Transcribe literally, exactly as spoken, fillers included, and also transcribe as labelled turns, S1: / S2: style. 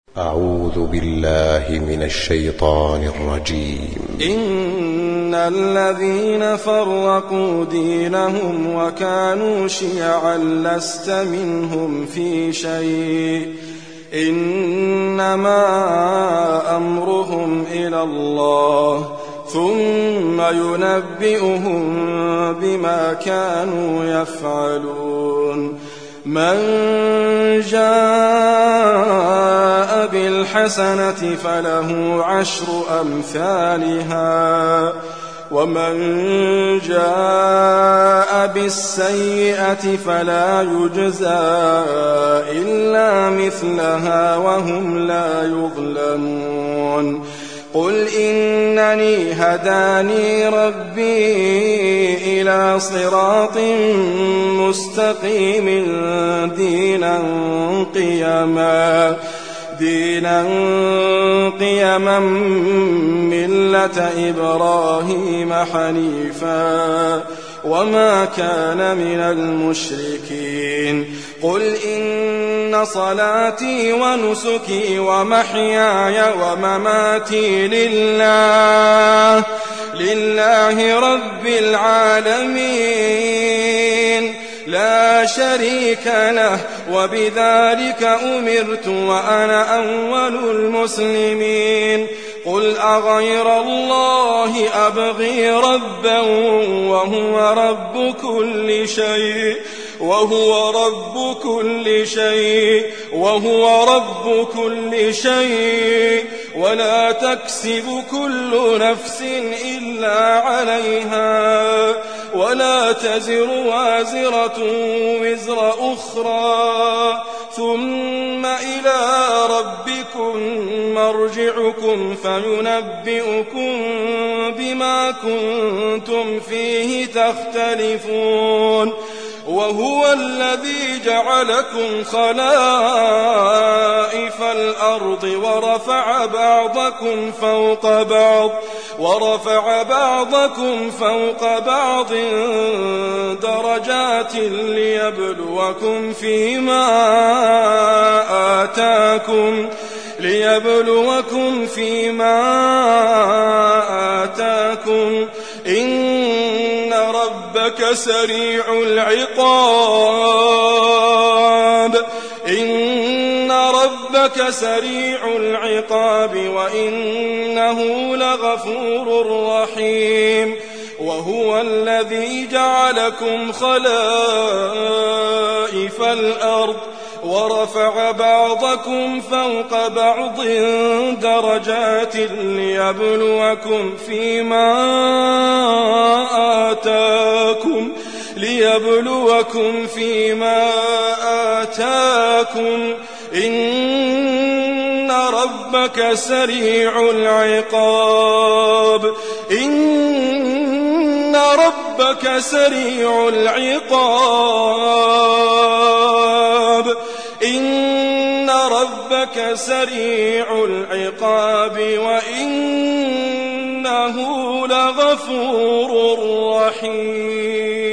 S1: أعوذ بالله من الشيطان الرجيم.
S2: إن الذين فرقوا دينهم وكانوا شيعا لست منهم في شيء إنما أمرهم إلى الله ثم ينبئهم بما كانوا يفعلون. من جاء بالحسنة فله عشر أمثالها ومن جاء بالسيئة فلا يجزى إلا مثلها وهم لا يظلمون. قل إنني هداني ربي إلى صراط مستقيم دينا قيما دينا قيما ملة إبراهيم حنيفا وما كان من المشركين. قل إن صلاتي ونسكي ومحياي ومماتي لله لله رب العالمين لا شريك له وبذلك أمرت وأنا أول المسلمين. قل أغير الله أبغي ربا وهو رب كل شيء وهو رب كل شيء وهو رب كل شيء ولا تكسب كل نفس إلا عليها ولا تزر وازرة وزر أخرى ثم إلى ربكم مرجعكم فينبئكم بما كنتم فيه تختلفون. وهو الذي جعلكم خلائف الأرض ورفع بعضكم فوق بعض ورفع بعضكم فوق بعض درجات ليبلوكم فيما آتاكم ليبلوكم فيما آتاكم إن ربك سريع العقاب إن ربك سريع العقاب وإنه لغفور رحيم. وهو الذي جعلكم خلائف الأرض ورفع بعضكم فوق بعض درجات ليبلوكم فيما آتاكم ليبلوكم فيما آتاكم إن ربك سريع العقاب إن ربك سريع العقاب إن ربك سريع العقاب وإنه لغفور رحيم.